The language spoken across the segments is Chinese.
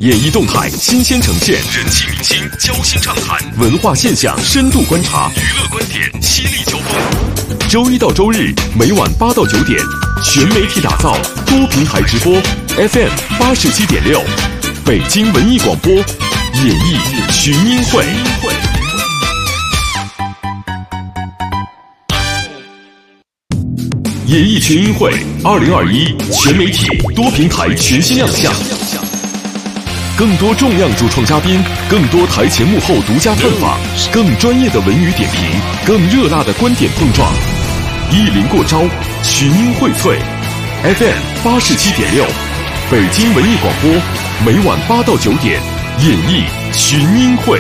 演艺动态新鲜呈现，人气明星交心畅谈，文化现象深度观察，娱乐观点犀利交锋。周一到周日每晚8到9点，全媒体打造，多平台直播 ，FM 87.6，北京文艺广播演艺群英会。演艺群英会2021全媒体多平台全新亮相，更多重量主创嘉宾，更多台前幕后独家探访，更专业的文娱点评，更热辣的观点碰撞，一临过招，群英荟萃。FM 87.6，北京文艺广播，每晚8到9点，演艺群英会。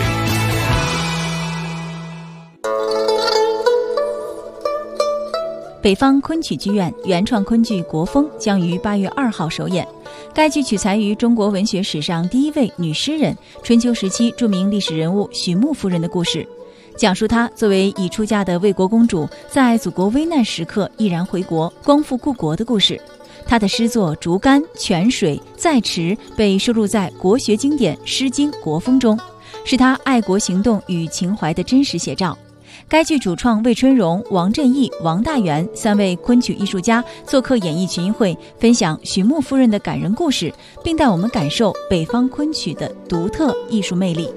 北方昆曲剧院原创昆剧《国风》将于8月2号首演。该剧取材于中国文学史上第一位女诗人、春秋时期著名历史人物许穆夫人的故事，讲述她作为已出嫁的魏国公主，在祖国危难时刻毅然回国，光复故国的故事。她的诗作《竹竿》《泉水》《在池》被收录在国学经典《诗经·国风》中，是她爱国行动与情怀的真实写照。该剧主创魏春荣、王振义、王大元3位昆曲艺术家做客演艺群英会，分享许穆夫人的感人故事，并带我们感受北方昆曲的独特艺术魅力。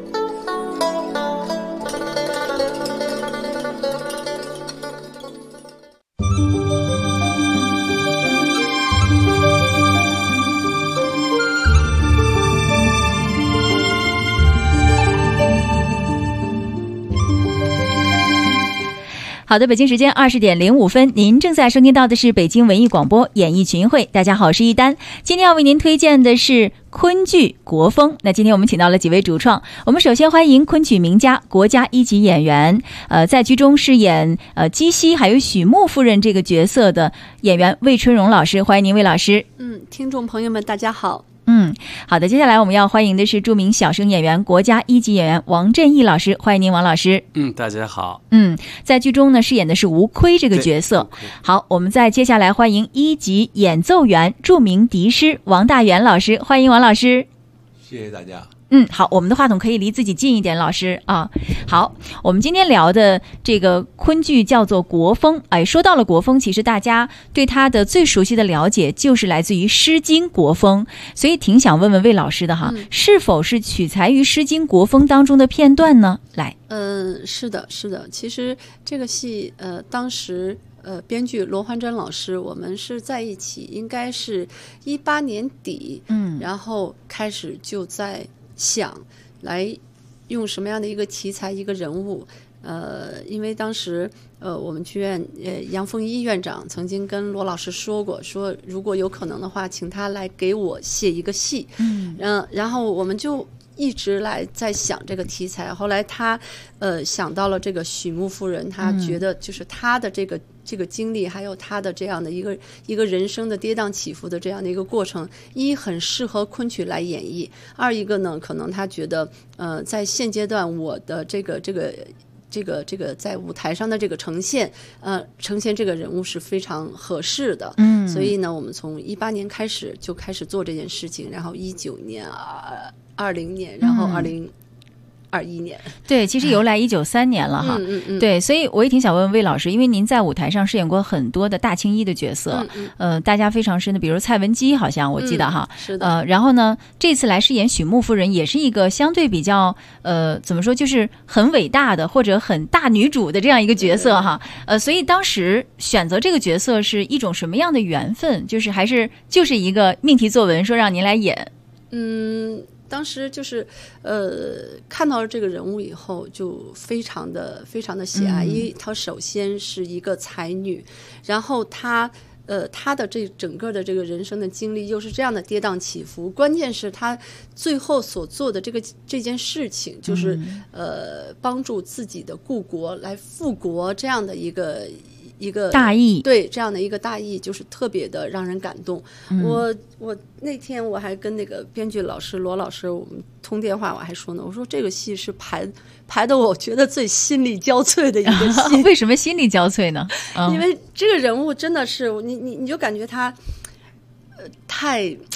好的，北京时间20点05分，您正在收听到的是北京文艺广播演艺群英会。大家好，我是一丹，今天要为您推荐的是昆剧《国风》。那今天我们请到了几位主创，我们首先欢迎昆曲名家、国家1级演员，在剧中饰演姬西还有许穆夫人这个角色的演员魏春荣老师，欢迎您魏老师。 听众朋友们大家好。 好的，接下来我们要欢迎的是著名小生演员、国家1级演员王振义老师，欢迎您王老师。 大家好。 在剧中呢饰演的是吴亏这个角色。好，我们再接下来欢迎1级演奏员、著名笛师王大元老师，欢迎王老师。 谢谢大家。 好，我们的话筒可以离自己近一点，老师啊。好，我们今天聊的这个昆剧叫做《国风》。说到了国风，其实大家对它的最熟悉的了解就是来自于《诗经·国风》，所以挺想问问魏老师的哈，是否是取材于《诗经·国风》当中的片段呢？来， 是的。其实这个戏，当时编剧罗焕珍老师，我们是在一起，应该是18年底，然后开始就在想来用什么样的一个题材、一个人物。因为当时我们剧院杨凤一院长曾经跟罗老师说过，说如果有可能的话，请他来给我写一个戏。然后我们就一直在想这个题材。后来他想到了这个许穆夫人，他觉得就是他的这个经历，还有他的这样的一个人生的跌宕起伏的这样的一个过程，一很适合昆曲来演绎，二一个呢，可能他觉得在现阶段我的这个在舞台上的这个呈现这个人物是非常合适的。所以呢，我们从18年开始就开始做这件事情，然后19年、20年，然后2021年。 对，其实由来193年了哈。对，所以我也挺想问魏老师，因为您在舞台上饰演过很多的大青衣的角色，大家非常深的，比如蔡文姬，好像我记得哈。 是的。 然后呢，这次来饰演许穆夫人，也是一个相对比较怎么说，就是很伟大的或者很大女主的这样一个角色哈。所以当时选择这个角色是一种什么样的缘分？就是还是就是一个命题作文说让您来演？ 当时就是看到了这个人物以后，就非常的喜爱。因为她首先是一个才女，然后她的这整个的这个人生的经历又是这样的跌宕起伏，关键是她最后所做的这件事情，就是帮助自己的故国来复国这样的一个大义， 对，这样的一个大义，就是特别的让人感动。我那天我还跟那个编剧老师罗老师我们通电话，我还说呢，我说这个戏是排的我觉得最心力交瘁的一个戏。 为什么心力交瘁呢？ 因为这个人物真的是你就感觉他太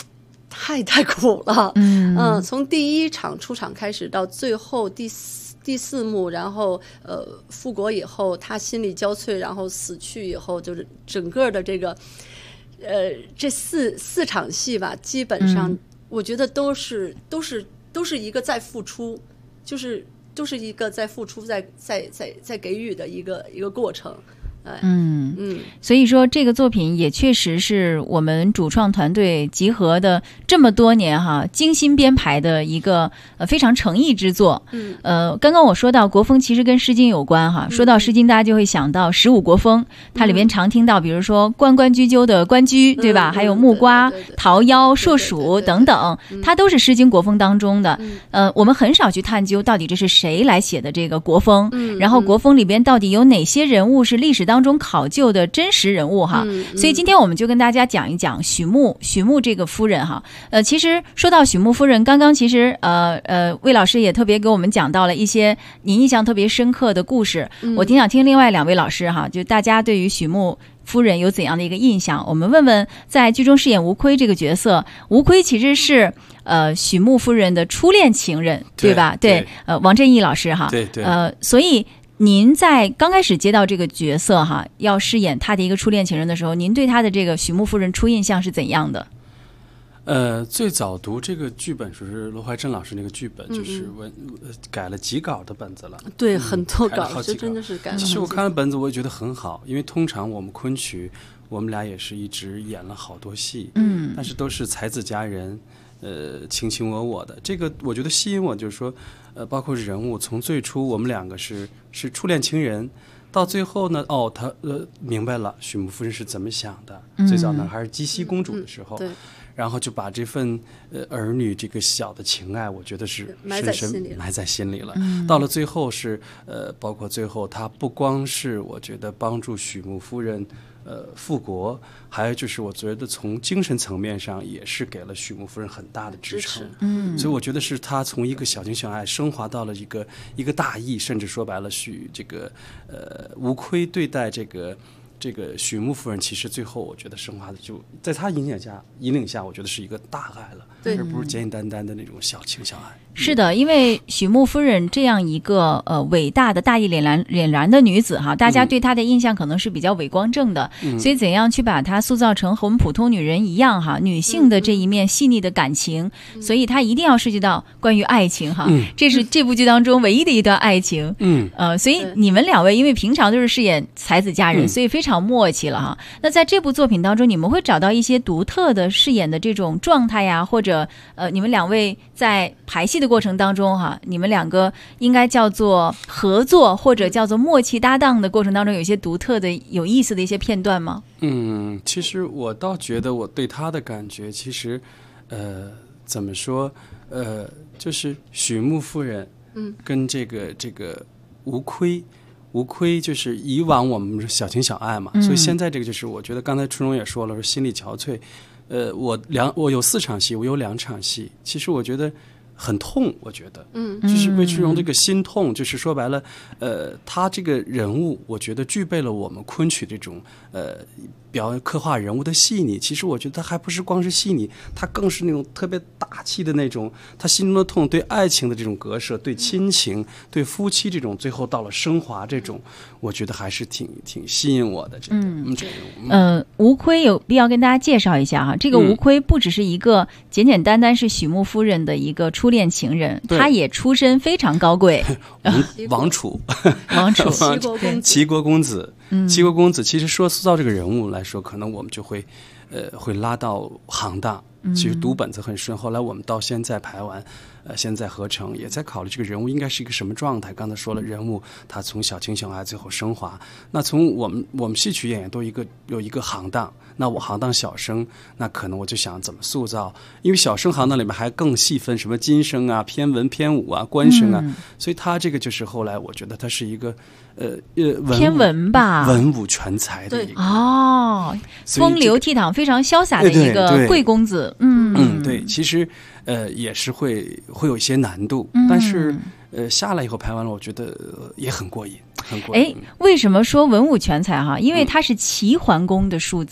太苦了。从第一场出场开始到最后第四幕，然后复国以后他心力交瘁，然后死去以后，就是整个的这个这四场戏吧，基本上我觉得都是一个在付出，就是都是一个在付出在给予的一个过程。 所以说这个作品也确实是我们主创团队集合的这么多年哈精心编排的一个非常诚意之作。刚刚我说到国风其实跟诗经有关哈，说到诗经大家就会想到15国风，它里面常听到比如说关关雎鸠的关雎，对吧？还有木瓜、桃夭、硕鼠等等，它都是诗经国风当中的。我们很少去探究到底这是谁来写的这个国风，然后国风里边到底有哪些人物是历史当中考究的真实人物哈。所以今天我们就跟大家讲一讲许穆这个夫人哈。其实说到许穆夫人，刚刚其实魏老师也特别给我们讲到了一些您印象特别深刻的故事。我挺想听另外2位老师哈，就大家对于许穆夫人有怎样的一个印象？我们问问在剧中饰演吴亏这个角色，吴亏其实是许穆夫人的初恋情人，对吧？对，王振义老师哈。 对。 所以您在刚开始接到这个角色哈，要饰演他的一个初恋情人的时候，您对他的这个许穆夫人初印象是怎样的？ 最早读这个剧本是罗怀珍老师那个剧本，就是改了几稿的本子了。对， 很多稿，这真的是改了。 其实我看了本子，我也觉得很好，因为通常我们昆曲，我们俩也是一直演了好多戏，但是都是才子佳人，卿我我的。这个我觉得吸引我，就是说，包括人物，从最初我们两个是初恋情人。到最后呢，他明白了许穆夫人是怎么想的。最早呢还是姬西公主的时候，然后就把这份儿女这个小的情爱，我觉得是深深埋在心里了。到了最后是包括最后他不光是我觉得帮助许穆夫人复国，还有就是我觉得从精神层面上也是给了许穆夫人很大的支撑。所以我觉得是他从一个小情小爱升华到了一个大义，甚至说白了吴亏对待这个许穆夫人，其实最后我觉得升华的就在他引领下，我觉得是一个大爱了，而不是简简单单的那种小情小爱。 是的，因为许穆夫人这样一个伟大的大义凛然的女子哈，大家对她的印象可能是比较伟光正的，所以怎样去把她塑造成和我们普通女人一样哈，女性的这一面细腻的感情，所以她一定要涉及到关于爱情哈，这是这部剧当中唯一的一段爱情。所以你们2位因为平常都是饰演才子佳人，所以非常默契了哈。那在这部作品当中，你们会找到一些独特的饰演的这种状态呀，或者你们2位在排戏的过程当中哈，你们2个应该叫做合作或者叫做默契搭档的过程当中，有一些独特的有意思的一些片段吗？ 其实我倒觉得我对他的感觉，其实怎么说，就是许穆夫人跟这个吴亏就是以往我们小情小爱嘛，所以现在这个就是我觉得刚才春荣也说了，说心力憔悴。我有4场戏，我有2场戏，其实我觉得很痛，我觉得，就是魏春荣这个心痛，就是说白了，他这个人物，我觉得具备了我们昆曲这种刻画人物的细腻。其实我觉得他还不是光是细腻，他更是那种特别大气的那种，他心中的痛，对爱情的这种割舍，对亲情，对夫妻这种，最后到了升华这种，我觉得还是挺吸引我的。这个， 吴亏有必要跟大家介绍一下哈，这个吴亏不只是一个简简单单是许穆夫人的一个初恋情人，他也出身非常高贵， 王储， 齐国公子。 齐国公子其实说塑造这个人物来说，可能我们就会拉到行当。其实读本子很顺，后来我们到现在排完，现在合成也在考虑这个人物应该是一个什么状态。刚才说了，人物他从小情小爱最后升华。那从我们戏曲演员都有一个行当，那我行当小生，那可能我就想怎么塑造，因为小生行当里面还更细分什么金生啊、偏文偏武啊、官生啊，所以他这个就是后来我觉得他是一个偏文吧， 文武全才的一个风流倜傥、非常潇洒的一个贵公子。 对，其实也是会有一些难度，但是下来以后排完了，我觉得也很过瘾，很过瘾。 为什么说文武全才哈？因为他是齐桓公的庶子，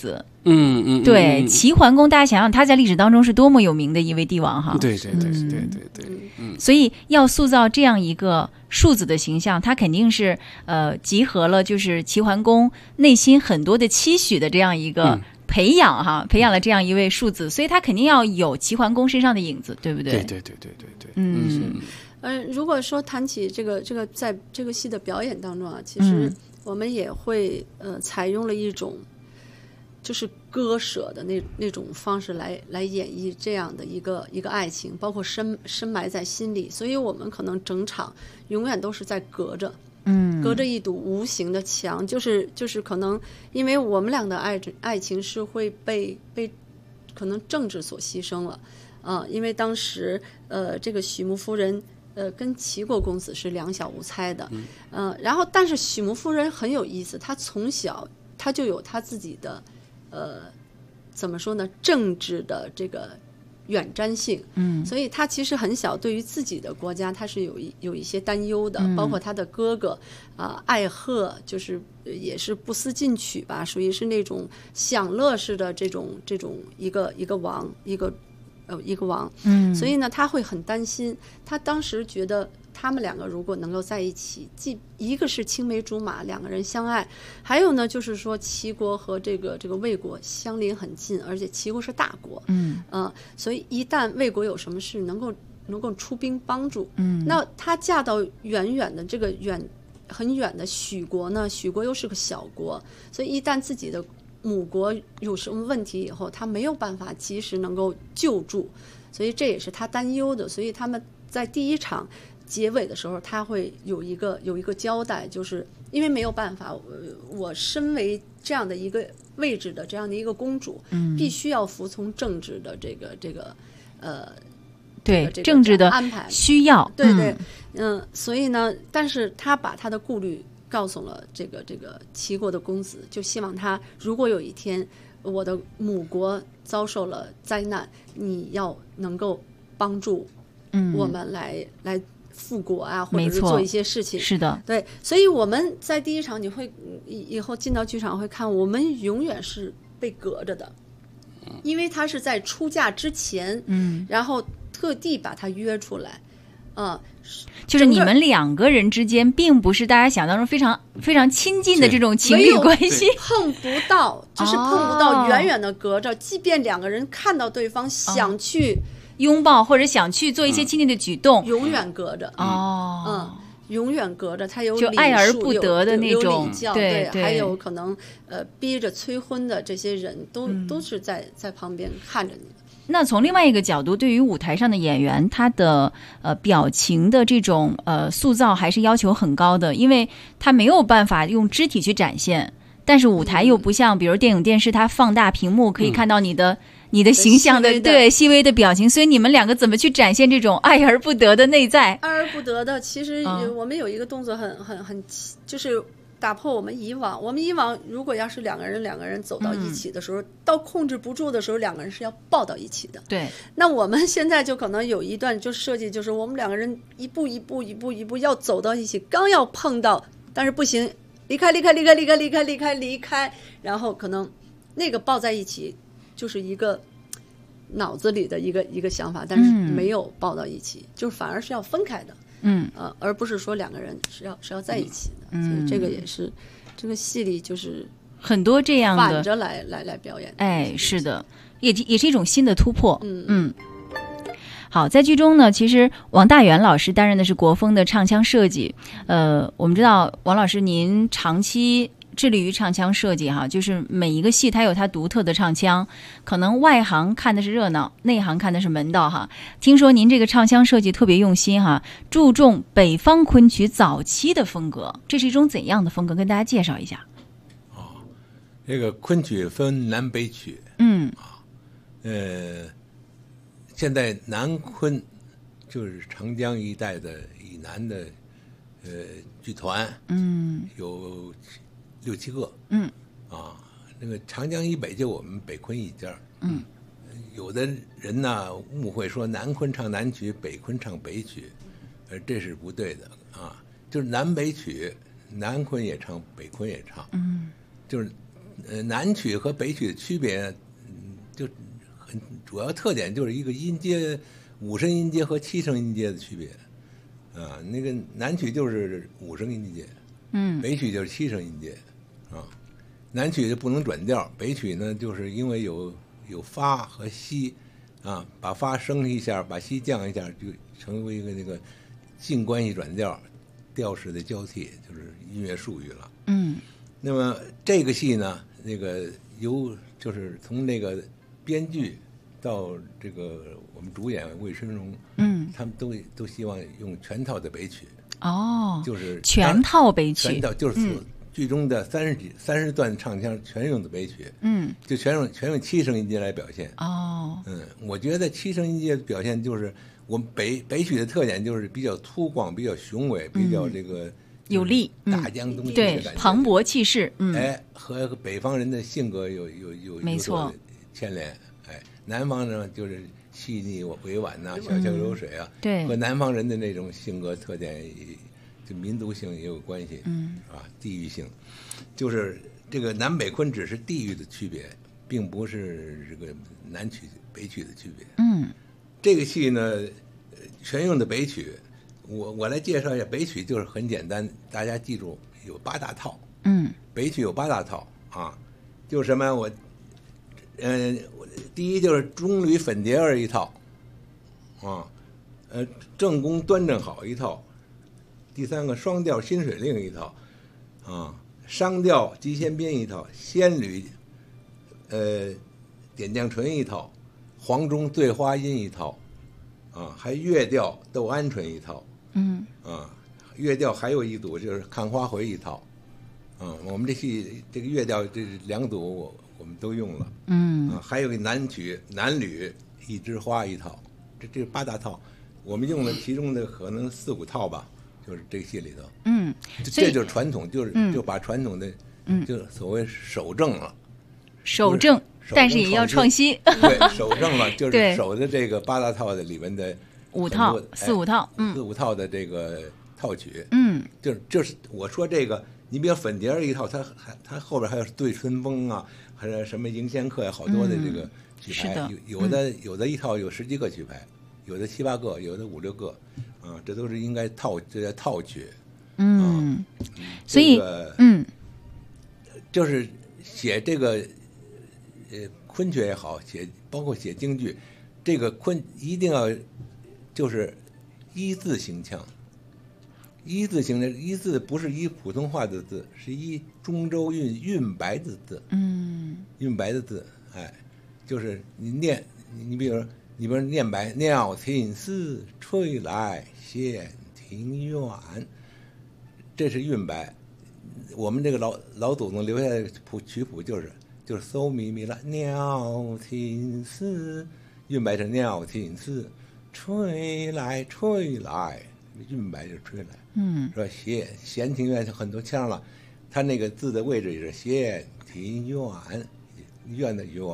对，齐桓公，大家想想他在历史当中是多么有名的一位帝王哈。 对， 所以要塑造这样一个庶子的形象，他肯定是集合了就是齐桓公内心很多的期许的这样一个培养了这样一位庶子，所以他肯定要有齐桓公身上的影子，对不对？ 对。 如果说谈起这个在这个戏的表演当中啊，其实我们也会采用了一种就是割舍的那种方式来演绎这样的一个爱情，包括深埋在心里，所以我们可能整场永远都是在隔着一堵无形的墙，就是可能因为我们俩的爱情是会被可能政治所牺牲了因为当时这个许穆夫人跟齐国公子是两小无猜的然后但是许穆夫人很有意思，她从小她就有她自己的怎么说呢，政治的这个远瞻性所以她其实很小对于自己的国家她是有一些担忧的包括她的哥哥爱贺就是也是不思进取吧，属于是那种享乐式的这种一个王所以呢他会很担心，他当时觉得他们两个如果能够在一起，一个是青梅竹马两个人相爱，还有呢就是说齐国和这个魏国相邻很近，而且齐国是大国所以一旦魏国有什么事能够出兵帮助那她嫁到远远的这个很远的许国呢，许国又是个小国，所以一旦自己的母国有什么问题以后，他没有办法及时能够救助，所以这也是他担忧的。所以他们在第一场结尾的时候，他会有一个交代，就是因为没有办法，我身为这样的一个位置的这样的一个公主，必须要服从政治的这个对政治的安排需要， 对所以呢，但是他把他的顾虑告诉了这个齐国的公子，就希望他如果有一天我的母国遭受了灾难，你要能够帮助我们来复国啊，或者是做一些事情。 是的， 对，所以我们在第一场你会以后进到剧场会看，我们永远是被隔着的，因为他是在出嫁之前然后特地把他约出来就是你们两个人之间并不是大家想当中非常非常亲近的这种情侣关系， 碰不到，就是碰不到，远远的隔着，即便两个人看到对方想去拥抱或者想去做一些亲近的举动永远隔着永远隔着，他有就爱而不得的那种礼教对还有可能逼着催婚的这些人都是在旁边看着你。 那从另外一个角度，对于舞台上的演员，他的表情的这种塑造还是要求很高的，因为他没有办法用肢体去展现，但是舞台又不像比如电影电视，它放大屏幕可以看到你的形象的对细微的表情，所以你们两个怎么去展现这种爱而不得的内在？ 爱而不得的，其实我们有一个动作很就是打破我们以往如果要是两个人走到一起的时候，到控制不住的时候，两个人是要抱到一起的。 对， 那我们现在就可能有一段就设计，就是我们两个人一步要走到一起，刚要碰到，但是不行，离开，然后可能那个抱在一起就是一个脑子里的一个想法，但是没有抱到一起，就反而是要分开的。而不是说两个人是要在一起的，所以这个也是这个戏里就是很多这样的反着来表演。 哎，是的，也是一种新的突破。好，在剧中呢，其实王大元老师担任的是国风的唱腔设计。我们知道王老师您长期致力于唱腔设计哈，就是每一个戏它有它独特的唱腔，可能外行看的是热闹，内行看的是门道哈。听说您这个唱腔设计特别用心哈，注重北方昆曲早期的风格，这是一种怎样的风格？跟大家介绍一下。 这个昆曲分南北曲，现在南昆就是长江一带的以南的剧团，有6、7个，那个长江以北就我们北昆一家，有的人呢误会说南昆唱南曲，北昆唱北曲，这是不对的啊，就是南北曲，南昆也唱，北昆也唱，就是南曲和北曲的区别，就很主要特点就是一个音阶，5声音阶和7声音阶的区别。那个南曲就是5声音阶，北曲就是7声音阶，南曲就不能转调，北曲呢就是因为有发和西，把发升一下，把西降一下，就成为一个那个近关系转调，调式的交替，就是音乐术语了。那么这个戏呢，那个就是从那个编剧到这个我们主演魏春荣，他们都希望用全套的北曲。就是全套北曲， 全套就是剧中的30段唱腔全用的北曲。就全用7声音阶来表现。我觉得7声音阶的表现就是我们北曲的特点就是比较粗犷，比较雄伟，比较这个。 有力， 大江东去的对， 感觉， 磅礴气势， 和北方人的性格有所牵连，南方呢就是细腻委婉呐，小桥流水啊， 对， 和南方人的那种性格特点，就民族性也有关系，是吧？地域性，就是这个南北昆只是地域的区别，并不是这个南曲北曲的区别。这个戏呢，全用的北曲。我来介绍一下北曲，就是很简单，大家记住有8大套。北曲有8大套就是什么？第一就是中吕粉蝶儿一套，正宫端正好一套，第3个双调新水令一套，商调集仙边一套，仙吕点绛唇一套，黄钟对花音一套，还乐调斗鹌鹑一套。乐调还有一组就是看花回一套，我们这个乐调这2组我们都用了，还有个南曲南吕一枝花一套，这8大套，我们用了其中的可能4、5套吧，就是这个戏里头，这就是传统，就把传统的，就所谓守正了， 守正，但是也要创新， 对，守正了就是守着这个8大套的里面的。 4、5套 ，4、5套的这个套曲，就是我说这个，你比如粉蝶一套，它后边还有对春风啊，还有什么迎仙客呀，好多的这个曲牌，有的一套有10几个曲牌，有的7、8个，有的5、6个，这都是应该这叫套曲， 所以就是写这个昆曲也好，包括写京剧，这个一定要。就是一字形腔，一字不是一普通话的字，是一中州韵白的字，韵白的字，就是你比如念白，鸟情丝吹来闲庭院，这是韵白。我们这个老祖宗留下的曲谱就是搜咪咪了，鸟情丝，韵白成鸟情丝。吹来吹来，韵白就吹来，说闲庭院很多腔了，它那个字的位置也是闲庭院，院的院，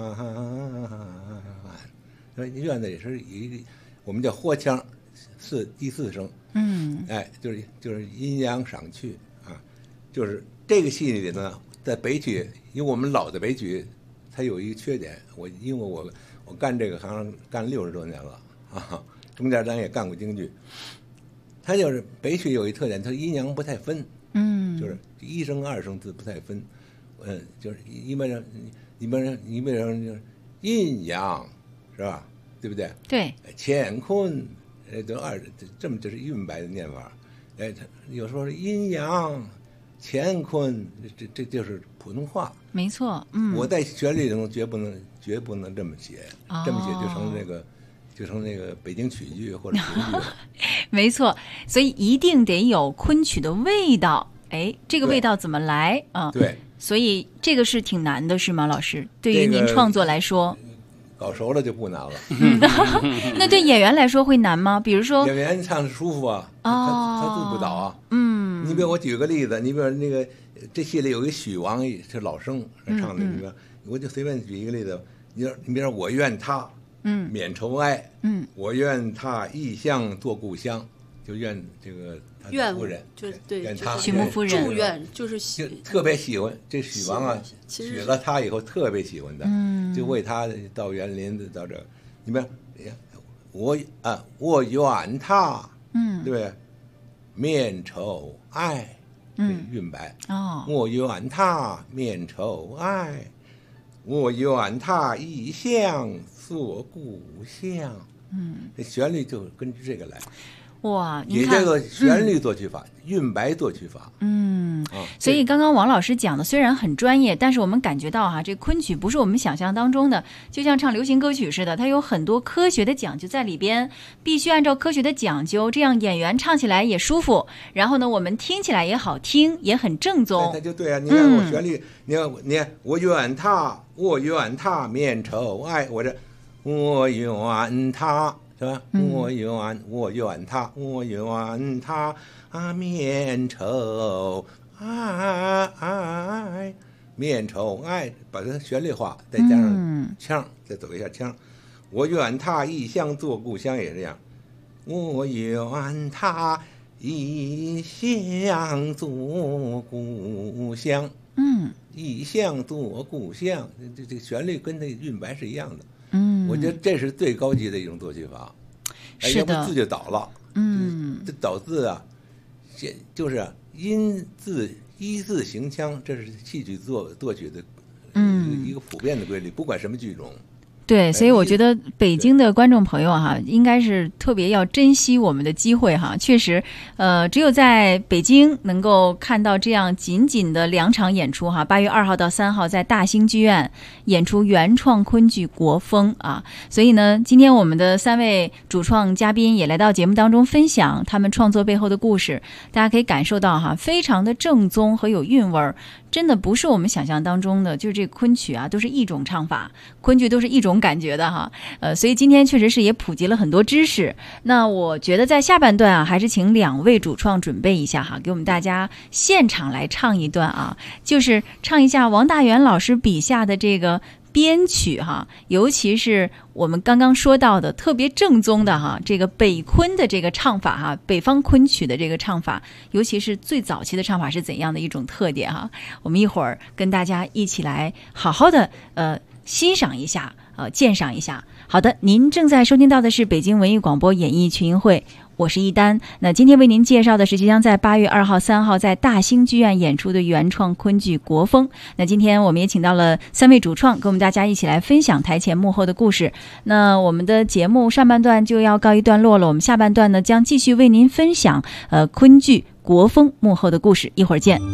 院的也是我们叫豁腔，第4声，就是阴阳上去就是这个戏里呢，在北曲，因为我们老的北曲，它有一个缺点，因为我干这个行干60多年了。中间咱也干过京剧，它就是北曲有一特点，它阴阳不太分，就是1声2声字不太分，就是一般人就是阴阳是吧？对不对？ 对， 乾坤都这么就是韵白的念法，有时候是阴阳乾坤，这就是普通话， 没错， 我在旋律中绝不能这么写，这么写就成那个北京曲剧或者评剧了。 没错，所以一定得有昆曲的味道。这个味道怎么来啊？ 对， 所以这个是挺难的，是吗，老师？对于您创作来说， 搞熟了就不难了。 那对演员来说会难吗？比如说演员唱的舒服啊，他字不倒啊。你比如我举个例子，你比如那个这戏里有一个许王是老生唱的，你比如我就随便举一个例子，你比如说我愿他。免愁哀，我愿他异乡做故乡， 就愿这个他愿夫人， 就对， 愿他许穆夫人祝愿就是就特别喜欢这许王啊，娶了她以后特别喜欢他，就为他到园林到这，你们我愿他，对不对？面愁爱，韵白哦， 我愿他面愁爱，我愿他异乡做故乡。这旋律就根据这个来。 哇，您看也叫做旋律作曲法、韵白作曲法。 所以刚刚王老师讲的虽然很专业，但是我们感觉到这昆曲不是我们想象当中的，就像唱流行歌曲似的，它有很多科学的讲究在里边，必须按照科学的讲究，这样演员唱起来也舒服，然后呢，我们听起来也好听，也很正宗。 那就对啊，你看我旋律，你看我愿他面愁爱，我愿他。是吧？我愿他面愁爱，面愁爱，把它旋律化，再加上腔，再走一下腔。我愿他异乡做故乡也这样，我愿他异乡做故乡。异乡做故乡，这个旋律跟那韵白是一样的。我觉得这是最高级的一种作曲法。 是的， 要不字就倒了。这倒字啊，就是音字依字行腔，这是戏曲作曲的一个普遍的规律，不管什么剧种。 对，所以我觉得北京的观众朋友应该是特别要珍惜我们的机会确实，只有在北京能够看到这样仅仅的2场演出8月2号到3号在大兴剧院演出原创昆剧《国风》所以呢，今天我们的3位主创嘉宾也来到节目当中分享他们创作背后的故事，大家可以感受到非常的正宗和有韵味儿。真的不是我们想象当中的，就是这个昆曲都是一种唱法，昆剧都是一种感觉的所以今天确实是也普及了很多知识。那我觉得在下半段还是请2位主创准备一下给我们大家现场来唱一段就是唱一下王大元老师笔下的这个编曲尤其是我们刚刚说到的特别正宗的这个北昆的这个唱法北方昆曲的这个唱法，尤其是最早期的唱法是怎样的一种特点我们一会儿跟大家一起来好好的欣赏一下鉴赏一下。好的，您正在收听到的是北京文艺广播演艺群英会，我是一丹。那今天为您介绍的是即将在8月2号、3号在大兴剧院演出的原创昆剧《国风》。那今天我们也请到了3位主创，跟我们大家一起来分享台前幕后的故事。那我们的节目上半段就要告一段落了，我们下半段呢将继续为您分享昆剧《国风》幕后的故事。一会儿见。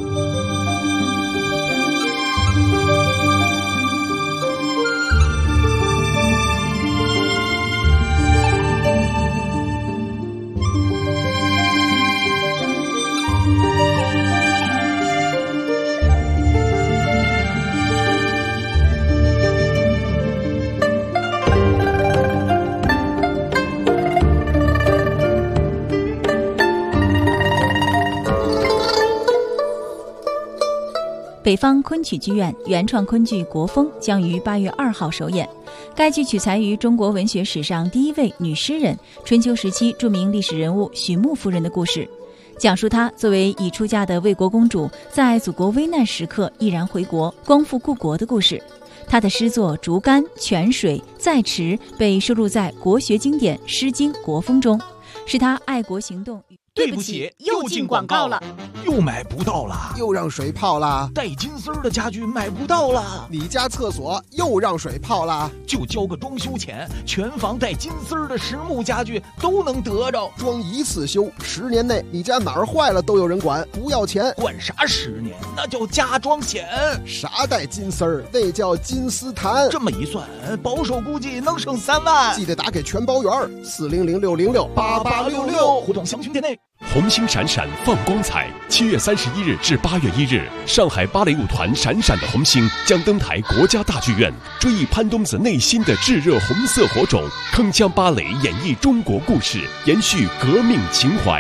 北方昆曲剧院原创昆剧《国风》将于8月2号首演。该剧取材于中国文学史上第一位女诗人、春秋时期著名历史人物许穆夫人的故事，讲述她作为已出嫁的魏国公主，在祖国危难时刻毅然回国，光复故国的故事。她的诗作《竹竿》《泉水》《在池》被收录在国学经典《诗经·国风》中，是她爱国行动。 对不起，又进广告了，又买不到了， 又让水泡了， 带金丝的家具买不到了， 你家厕所又让水泡了， 就交个装修钱，全房带金丝的实木家具都能得着， 装一次修，10年内你家哪儿坏了都有人管，不要钱。 管啥10年？那叫加装险。 啥带金丝儿？那叫金丝檀。 这么一算，保守估计能省3万。 记得打给全包员，400-606-8866， 互动详询店内。 红星闪闪放光彩，7月31日至8月1日，上海芭蕾舞团闪闪的红星将登台国家大剧院，追忆潘冬子内心的炙热红色火种，铿锵芭蕾演绎中国故事，延续革命情怀。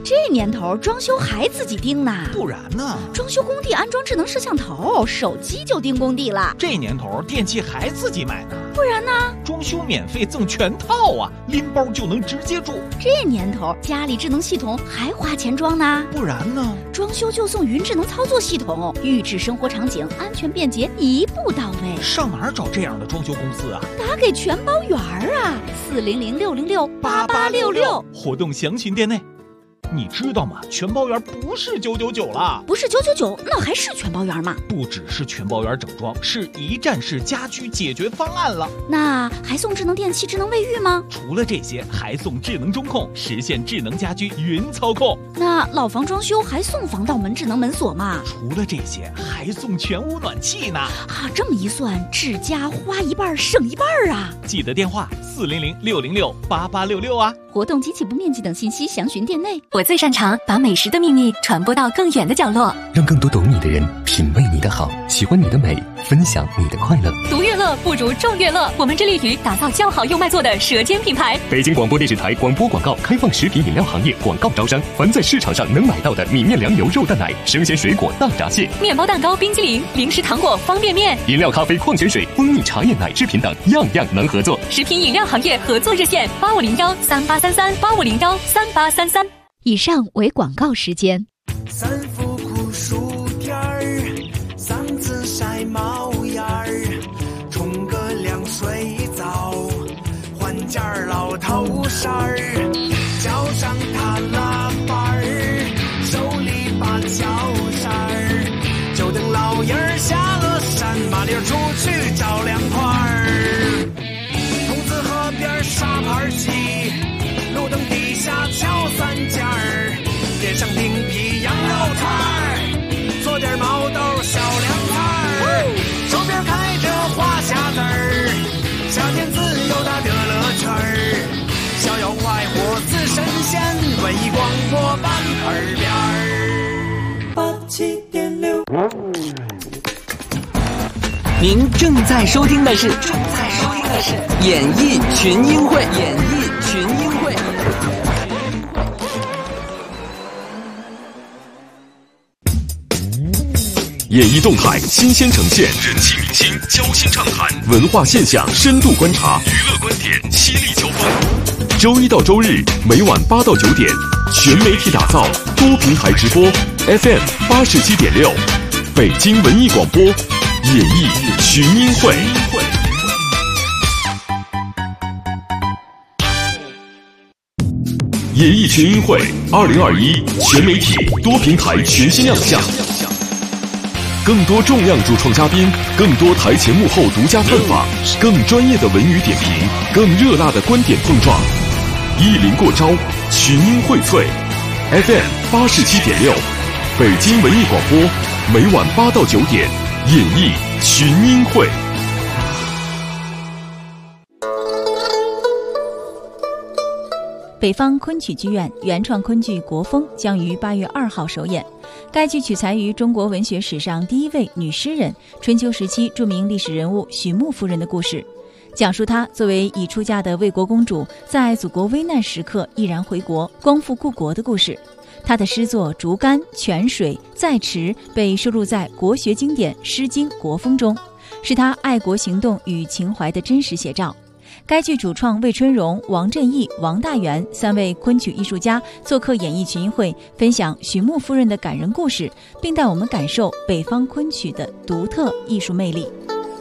这年头装修还自己盯呢？ 不然呢？ 装修工地安装智能摄像头，手机就盯工地了。 这年头电器还自己买呢？ 不然呢？ 装修免费赠全套啊，拎包就能直接住。 这年头家里智能系统还花钱装呢？ 不然呢？ 装修就送云智能操作系统，预制生活场景，安全便捷，一步到位。 上哪儿找这样的装修公司啊？ 打给全包园啊，400-606-8866， 活动详询店内。你知道吗？全包园不是999了， 不是999，那还是全包园吗？ 不只是全包园整装，是一站式家居解决方案了。 那还送智能电器、智能卫浴吗？ 除了这些，还送智能中控，实现智能家居云操控。 那老房装修还送防盗门、智能门锁吗？ 除了这些，还送全屋暖气呢。 啊，这么一算，智家花一半省一半啊！ 记得电话400-606-8866啊。 活动及起步面积等信息详询店内。 我最擅长把美食的秘密传播到更远的角落， 让更多懂你的人品味你的好，喜欢你的美，分享你的快乐。 独乐乐不如众乐乐，我们致力于打造较好又卖座的舌尖品牌。 北京广播电视台广播广告开放食品饮料行业广告招商，凡在市场上能买到的米面粮油肉蛋奶、生鲜水果大闸蟹、 面包蛋糕、冰激凌、零食糖果、方便面、 饮料、咖啡、矿泉水、蜂蜜茶叶、奶制品等，样样能合作。 食品饮料行业合作热线8501383385013833。 以上为广告时间。 三伏酷暑天儿，嗓子晒冒烟儿，冲个凉水澡，换件老头衫儿，脚上踏拉板儿，手里把脚扇儿，就等老爷儿下了山，麻利儿出去找凉快儿。筒子河边沙盘棋，路灯底下敲三件儿，点上冰皮羊肉串儿，做点毛豆小凉菜儿，手边开着花匣子儿，夏天自由的乐乐圈儿，逍遥快活似神仙，文艺广播办耳边儿87.6。 您正在收听的是演艺群英会。 演艺动态新鲜呈现，人气明星交心畅谈，文化现象深度观察，娱乐观点犀利交锋。周一到周日每晚8到9点，全媒体打造，多平台直播 ，FM 87.6，北京文艺广播，演艺群英会。演艺群英会2021全媒体多平台全新亮相。更多重量主创嘉宾，更多台前幕后独家探访，更专业的文娱点评，更热辣的观点碰撞，一临过招，群英荟萃。FM 87.6，北京文艺广播，每晚8到9点，演艺群英会。 北方昆曲剧院原创昆剧《国风》将于8月2号首演。该剧取材于中国文学史上第一位女诗人、春秋时期著名历史人物许穆夫人的故事，讲述她作为已出嫁的魏国公主，在祖国危难时刻毅然回国，光复故国的故事。她的诗作《竹竿》《泉水》《在池》被收录在国学经典《诗经·国风》中，是她爱国行动与情怀的真实写照。该剧主创魏春荣、王振义、王大元3位昆曲艺术家做客演艺群英会，分享许穆夫人的感人故事，并带我们感受北方昆曲的独特艺术魅力。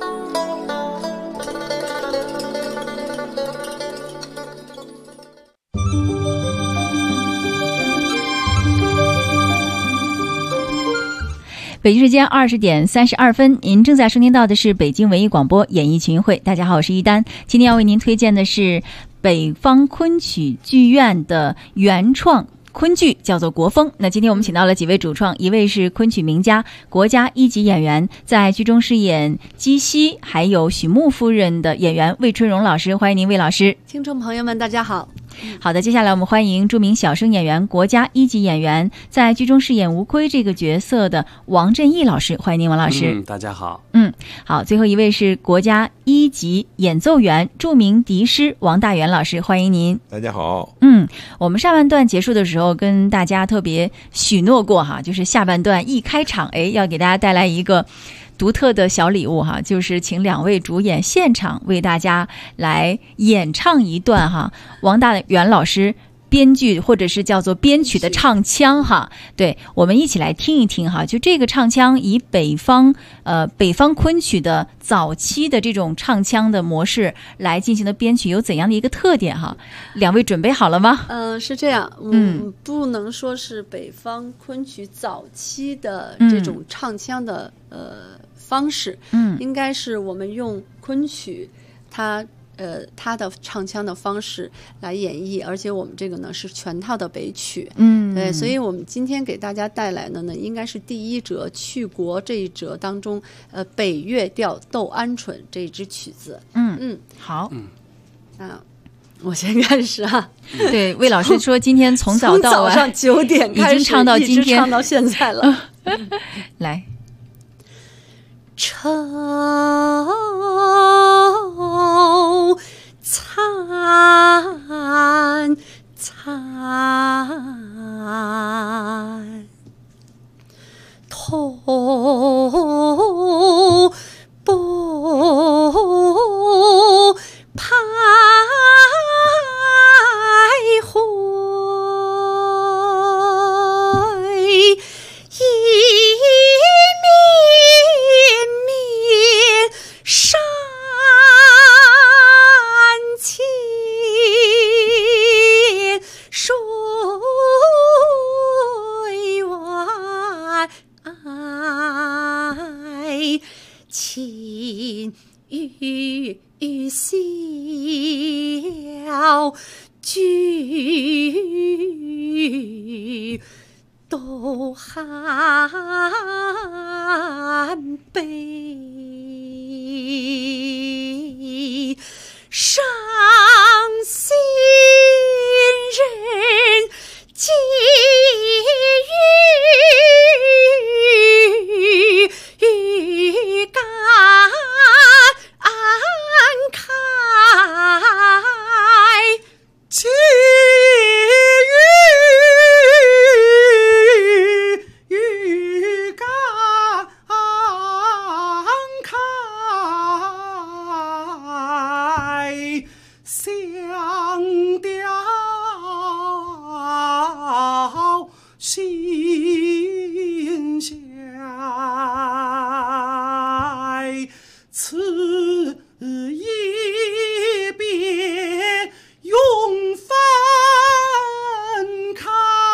北京时间20点32分，您正在收听到的是北京文艺广播演艺群英会。大家好，我是于丹。今天要为您推荐的是北方昆曲剧院的原创昆剧，叫做《国风》。那今天我们请到了几位主创，一位是昆曲名家、国家1级演员，在剧中饰演姬西还有许穆夫人的演员魏春荣老师，欢迎您魏老师。 听众朋友们大家好。 好的，接下来我们欢迎著名小生演员、国家1级演员，在剧中饰演吴亏这个角色的王振义老师，欢迎您，王老师。 大家好。 好，最后一位是国家1级演奏员、著名笛师王大元老师，欢迎您。 大家好。 我们上半段结束的时候跟大家特别许诺过哈，就是下半段一开场，要给大家带来一个独特的小礼物哈，就是请2位主演现场为大家来演唱一段哈，王大元老师编剧或者是叫做编曲的唱腔哈。对，我们一起来听一听哈，就这个唱腔以北方昆曲的早期的这种唱腔的模式来进行的编曲有怎样的一个特点哈？2位准备好了吗？ 是这样，不能说是北方昆曲早期的这种唱腔的方式，应该是我们用昆曲它的唱腔的方式来演绎，而且我们这个呢是全套的北曲，对，所以我们今天给大家带来的呢，应该是第1折去国这一折当中，北岳调斗鹌鹑这一支曲子。 好， 那我先开始啊。 对，魏老师说今天从早到晚， 从早上9点开始， 已经唱到今天， 唱到现在了。 来。 愁惨惨，头不徘徊，山前水外，情与笑俱都含悲，伤心人寄予感慨，寄予感慨，香调心弦，此一别永分开，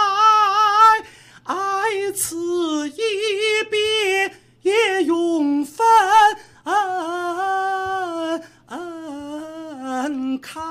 爱此一别也永分开。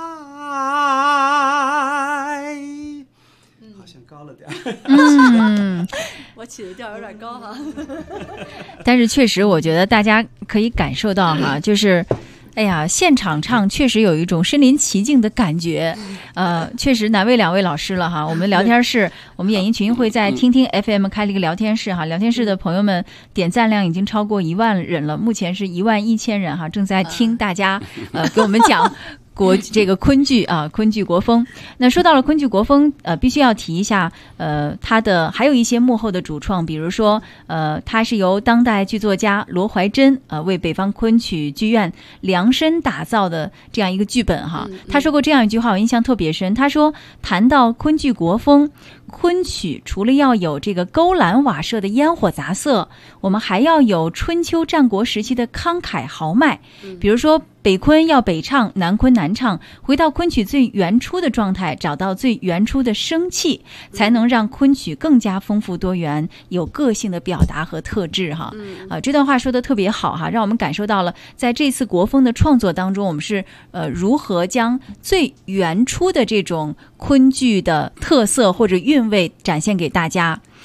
好像高了点。我起的调有点高哈。 但是确实我觉得大家可以感受到哈，就是哎呀，现场唱确实有一种身临其境的感觉，确实难为2位老师了哈。我们聊天室，我们演艺群英会在听听 FM 开了一个聊天室哈，聊天室的朋友们点赞量已经超过1万人了，目前是11000人哈，正在听大家给我们讲这个昆剧啊，昆剧国风。那说到了昆剧国风，必须要提一下，它的还有一些幕后的主创，比如说，它是由当代剧作家罗怀珍为北方昆曲剧院量身打造的这样一个剧本哈。他说过这样一句话，我印象特别深。他说，谈到昆剧国风，昆曲除了要有这个勾栏瓦舍的烟火杂色，我们还要有春秋战国时期的慷慨豪迈，比如说北昆要北唱，南昆南唱，回到昆曲最原初的状态，找到最原初的生气，才能让昆曲更加丰富多元，有个性的表达和特质哈。这段话说的特别好哈，让我们感受到了在这次国风的创作当中，我们是如何将最原初的这种昆剧的特色或者韵味展现给大家。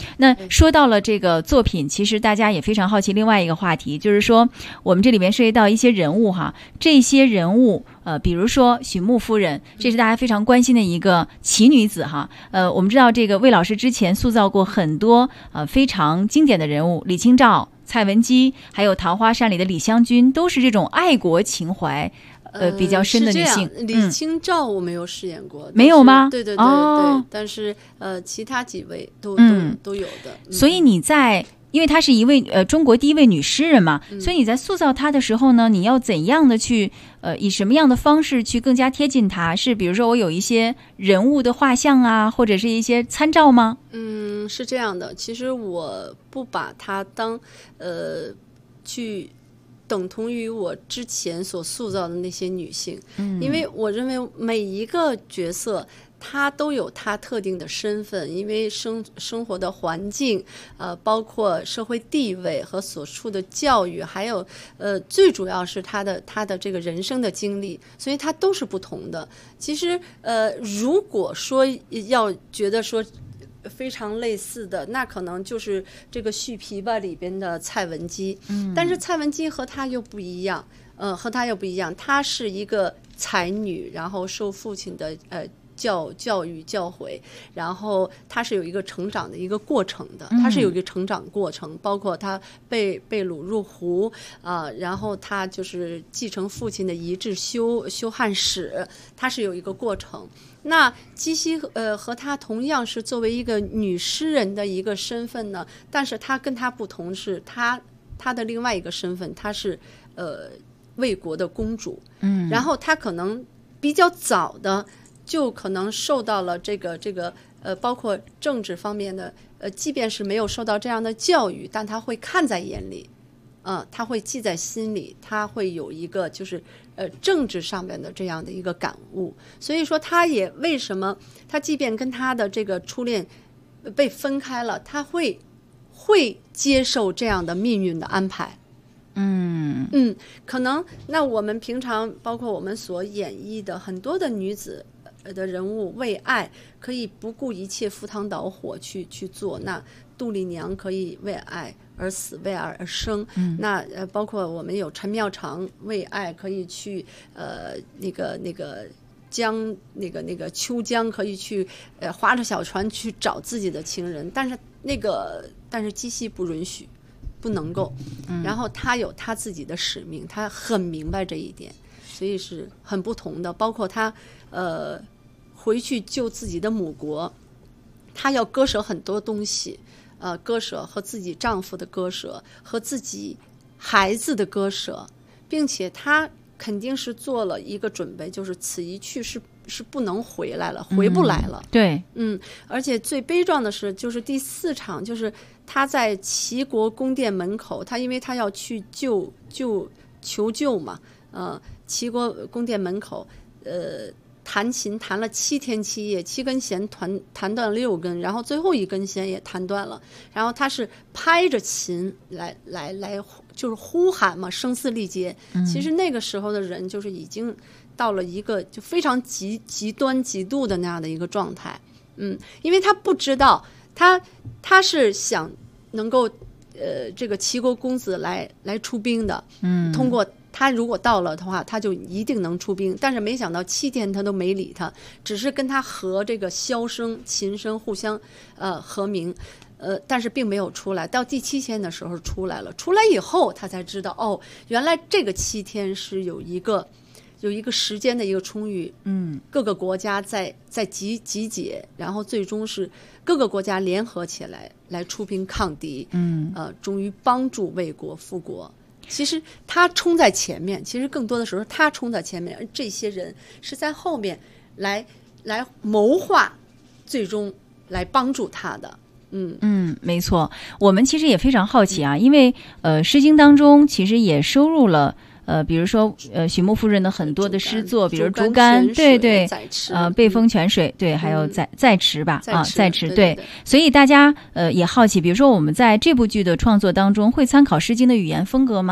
那说到了这个作品，其实大家也非常好奇另外一个话题，就是说我们这里面涉及到一些人物哈，这些人物比如说许穆夫人，这是大家非常关心的一个奇女子哈。我们知道这个魏老师之前塑造过很多非常经典的人物，李清照、蔡文姬，还有《桃花扇》里的李香君，都是这种爱国情怀比较深的女性。 李清照我没有饰演过， 没有吗？ 对对对对，但是其他几位都有的。 所以你在。因为她是一位中国第一位女诗人嘛，所以你在塑造她的时候呢，你要怎样的去以什么样的方式去更加贴近她？是比如说我有一些人物的画像啊，或者是一些参照吗？ 是这样的。其实我不把她当去等同于我之前所塑造的那些女性，因为我认为每一个角色他都有他特定的身份，因为生活的环境，包括社会地位和所处的教育，还有最主要是他的这个人生的经历，所以他都是不同的。其实如果说要觉得说非常类似的，那可能就是这个续琵琶里边的蔡文姬，但是蔡文姬和她又不一样，她是一个才女，然后受父亲的教育教诲，然后他是有一个成长的一个过程的，他是有一个成长过程，包括他被掳入湖然后他就是继承父亲的遗志修汉史，他是有一个过程。那姬西和他同样是作为一个女诗人的一个身份呢，但是他跟他不同是他的另外一个身份，他是魏国的公主，然后他可能比较早的就可能受到了这个包括政治方面的即便是没有受到这样的教育，但他会看在眼里，他会记在心里，他会有一个就是政治上面的这样的一个感悟。所以说他也为什么他即便跟他的这个初恋被分开了，他会接受这样的命运的安排。可能那我们平常包括我们所演绎的很多的女子的人物为爱可以不顾一切赴汤蹈火去做，那杜丽娘可以为爱而死，为爱而生，那包括我们有陈妙常为爱可以去那个江那个秋江可以去划着小船去找自己的情人，但是姬西不允许，不能够，然后他有他自己的使命，他很明白这一点，所以是很不同的。包括他回去救自己的母国，他要割舍很多东西，割舍和自己丈夫的割舍，和自己孩子的割舍，并且他肯定是做了一个准备，就是此一去是不能回来了，回不来了。 对， 而且最悲壮的是，就是第4场，就是他在齐国宫殿门口，他因为他要去求救嘛，齐国宫殿门口，弹琴弹了7天7夜，7根弦弹断了6根，然后最后1根弦也弹断了，然后他是拍着琴来就是呼喊嘛，声嘶力竭。其实那个时候的人就是已经到了一个就非常极端极度的那样的一个状态。因为他不知道他是想能够这个齐国公子来出兵的，通过他如果到了的话，他就一定能出兵。但是没想到7天他都没理他，只是跟他和这个箫声、琴声互相和鸣，但是并没有出来。到第7天的时候出来了，出来以后他才知道，原来这个7天是有一个时间的一个充裕，各个国家在集结，然后最终是各个国家联合起来出兵抗敌，终于帮助魏国复国。其实他冲在前面，其实更多的时候他冲在前面，而这些人是在后面来谋划，最终来帮助他的。 没错。我们其实也非常好奇啊，因为《诗经》当中其实也收录了比如说许穆夫人的很多的诗作，比如竹竿，对，背风泉水，对，还有在池吧，在池，对。所以大家也好奇，比如说我们在这部剧的创作当中会参考《诗经》的语言风格吗？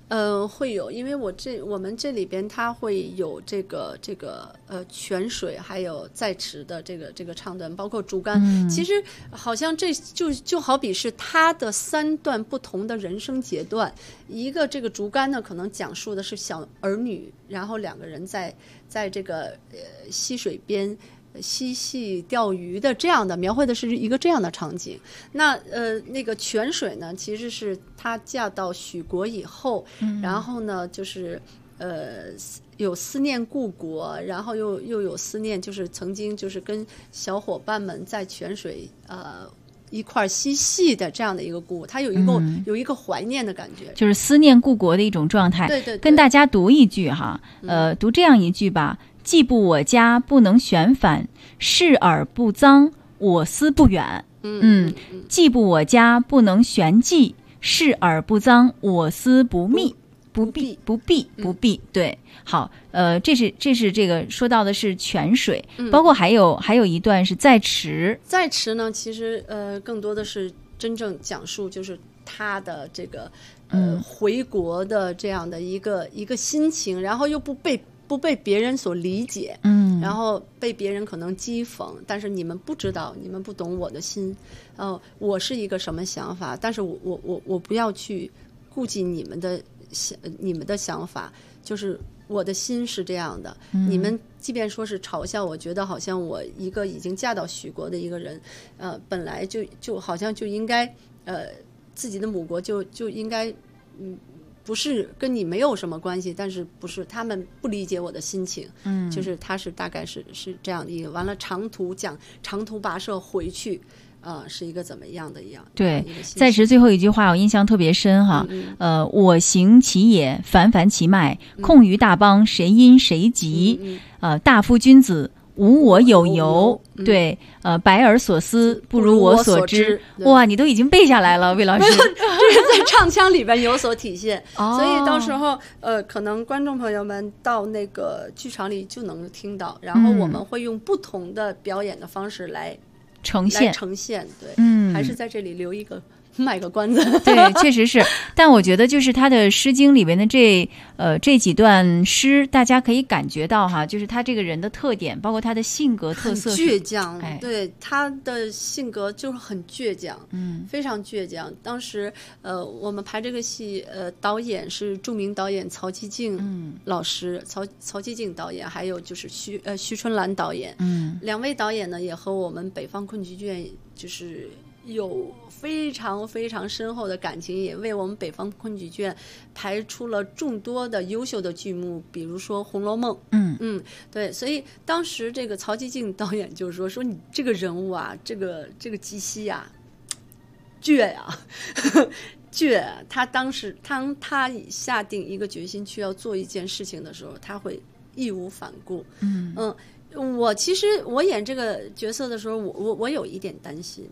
会有，因为我们这里边它会有这个泉水，还有在池的这个唱段，包括竹竿。其实好像这就好比是它的3段不同的人生阶段。一个这个竹竿呢，可能讲述的是小儿女，然后2个人在这个溪水边嬉戏钓鱼的这样的，描绘的是一个这样的场景。那那个泉水呢，其实是她嫁到许国以后，然后呢就是有思念故国，然后又有思念，就是曾经就是跟小伙伴们在泉水一块嬉戏的这样的一个故，它有一个怀念的感觉， 就是思念故国的一种状态。 对， 跟大家读一句哈，读这样一句吧：既不我家不能旋返，视而不脏，我思不远。既不我家不能旋迹，视而不脏，我思不密。不必。对，好，这是这个说到的是泉水，包括还有一段是在池。 在池呢，其实更多的是真正讲述就是他的这个回国的这样的一个心情，然后又不被别人所理解，然后被别人可能讥讽，但是你们不知道，你们不懂我的心，我是一个什么想法，但是我不要去顾及你们的想法，就是我的心是这样的。你们即便说是嘲笑，我觉得好像我一个已经嫁到许国的一个人，本来就好像就应该自己的母国就应该不是跟你没有什么关系，但是不是他们不理解我的心情，就是他是大概是这样的一个。完了长途跋涉回去。是一个怎么样的一样？ 对，在池最后一句话我印象特别深哈。我行其也，反其脉，控于大邦，谁因谁及？大夫君子，无我有由。对，白尔所思，不如我所知。哇，你都已经背下来了，魏老师。这是在唱腔里边有所体现，所以到时候可能观众朋友们到那个剧场里就能听到，然后我们会用不同的表演的方式来呈现，对，还是在这里卖个关子。 对，确实是。但我觉得就是他的《诗经》里面的这几段诗，大家可以感觉到哈，就是他这个人的特点，包括他的性格特色， 很倔强。对，他的性格就是很倔强，非常倔强。当时我们排这个戏，导演是著名导演曹基敬老师，曹基敬导演，还有就是徐春兰导演，2位导演呢也和我们北方昆剧剧院就是有非常非常深厚的感情，也为我们北方昆剧剧院排出了众多的优秀的剧目，比如说《红楼梦》。对，所以当时这个曹基敬导演就说你这个人物啊，这个吉西啊，倔呀，倔。他当时他下定一个决心去要做一件事情的时候，他会义无反顾。其实我演这个角色的时候，我有一点担心，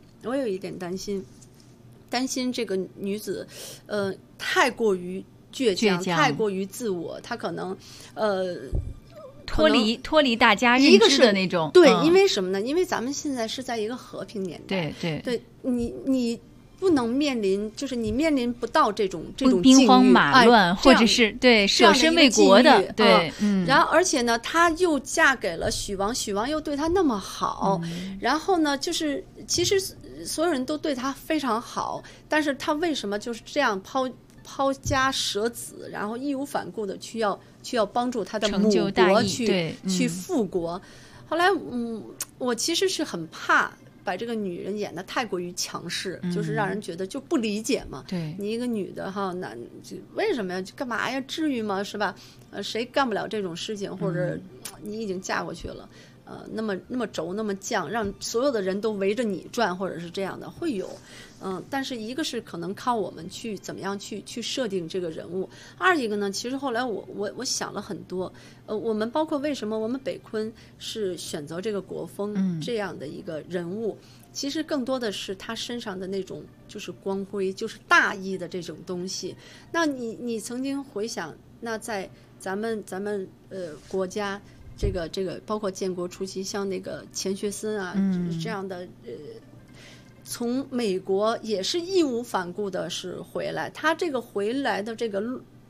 担心这个女子，太过于倔强，太过于自我，她可能脱离大家认知的那种。 对，因为什么呢？因为咱们现在是在一个和平年代，对，你不能面临，就是你面临不到这种兵荒马乱，或者是对舍身为国的，对， 然后而且呢，她又嫁给了许王，许王又对她那么好，然后呢，就是其实所有人都对她非常好，但是她为什么就是这样抛家舍子，然后义无反顾的去要帮助她的母国去复国？后来我其实是很怕把这个女人演得太过于强势，就是让人觉得就不理解嘛。对，你一个女的哈，为什么呀？干嘛呀？至于吗？是吧？谁干不了这种事情？或者你已经嫁过去了，那么轴那么犟，让所有的人都围着你转，或者是这样的，会有。但是一个是可能靠我们去怎么样去设定这个人物，二一个呢，其实后来我想了很多，我们包括为什么我们北昆是选择这个国风这样的一个人物，其实更多的是他身上的那种就是光辉，就是大义的这种东西。那你曾经回想，那在咱们国家这个包括建国初期，像那个钱学森啊这样的从美国也是义无反顾的是回来，他这个回来的这个